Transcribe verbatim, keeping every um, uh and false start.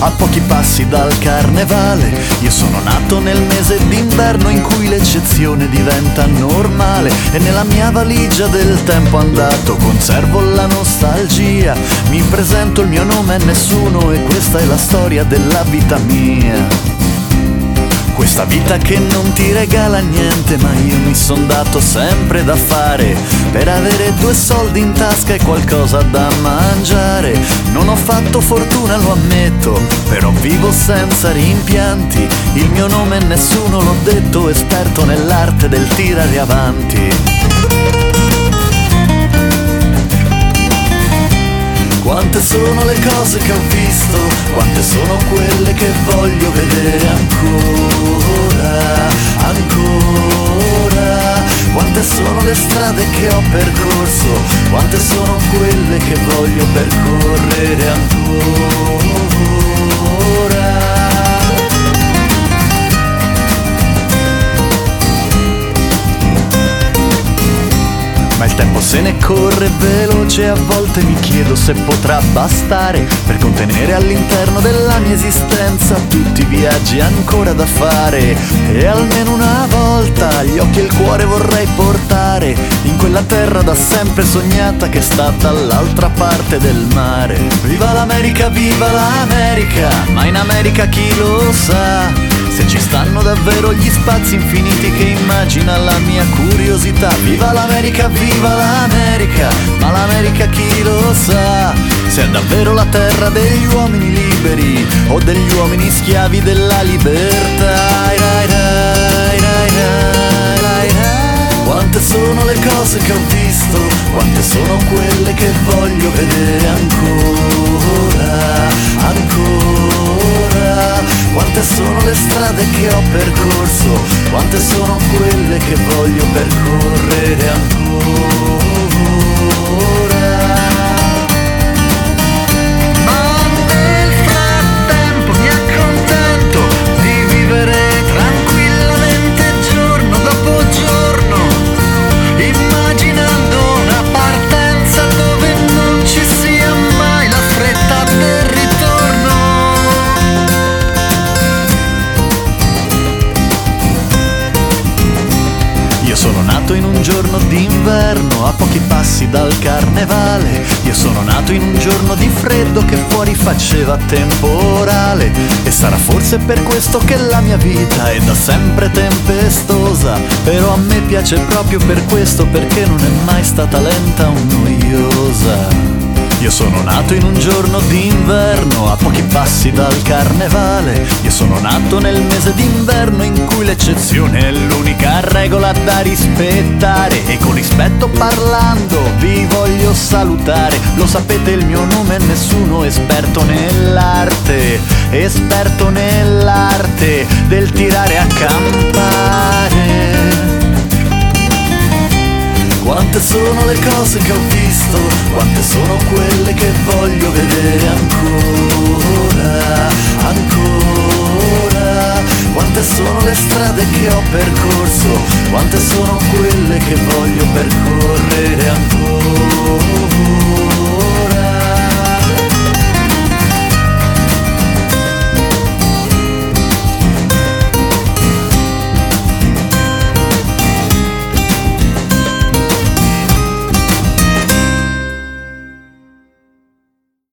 a pochi passi dal carnevale. Io sono nato nel mese d'inverno in cui l'eccezione diventa normale, e nella mia valigia del tempo andato conservo la nostalgia. Mi presento, il mio nome è nessuno e questa è la storia della vita mia. Questa vita che non ti regala niente, ma io mi son dato sempre da fare per avere due soldi in tasca e qualcosa da mangiare. Non ho fatto fortuna, lo ammetto, però vivo senza rimpianti. Il mio nome è nessuno, l'ho detto, esperto nell'arte del tirare avanti. Quante sono le cose che ho visto, quante sono quelle che voglio vedere ancora, ancora. Quante sono le strade che ho percorso, quante sono quelle che voglio percorrere ancora. Ma il tempo se ne corre veloce e a volte mi chiedo se potrà bastare per contenere all'interno della mia esistenza tutti i viaggi ancora da fare. E almeno una volta gli occhi e il cuore vorrei portare in quella terra da sempre sognata che sta dall'altra parte del mare. Viva l'America, viva l'America, ma in America chi lo sa se ci stanno davvero gli spazi infiniti che immagina la mia curiosità. Viva l'America, viva l'America, ma l'America chi lo sa se è davvero la terra degli uomini liberi o degli uomini schiavi della libertà. Quante sono le cose che ho visto, quante sono quelle che voglio vedere ancora, ancora. Quante sono le strade che ho percorso, quante sono quelle che voglio percorrere ancora. Ma nel frattempo mi accontento di vivere tranquillamente giorno dopo giorno, immaginando una partenza dove non ci sia mai la fretta del ritorno. Io sono nato in un giorno d'inverno a pochi passi dal carnevale. Io sono nato in un giorno di freddo che fuori faceva temporale. E sarà forse per questo che la mia vita è da sempre tempestosa. Però a me piace proprio per questo, perché non è mai stata lenta o noiosa. Io sono nato in un giorno d'inverno a pochi passi dal carnevale. Io sono nato nel mese d'inverno in cui l'eccezione è l'unica regola da rispettare. E con rispetto parlando vi voglio salutare. Lo sapete, il mio nome è nessuno, esperto nell'arte, esperto nell'arte del tirare a campare. Quante sono le cose che ho visto, quante sono quelle che voglio vedere ancora, ancora. Quante sono le strade che ho percorso, quante sono quelle che voglio percorrere ancora.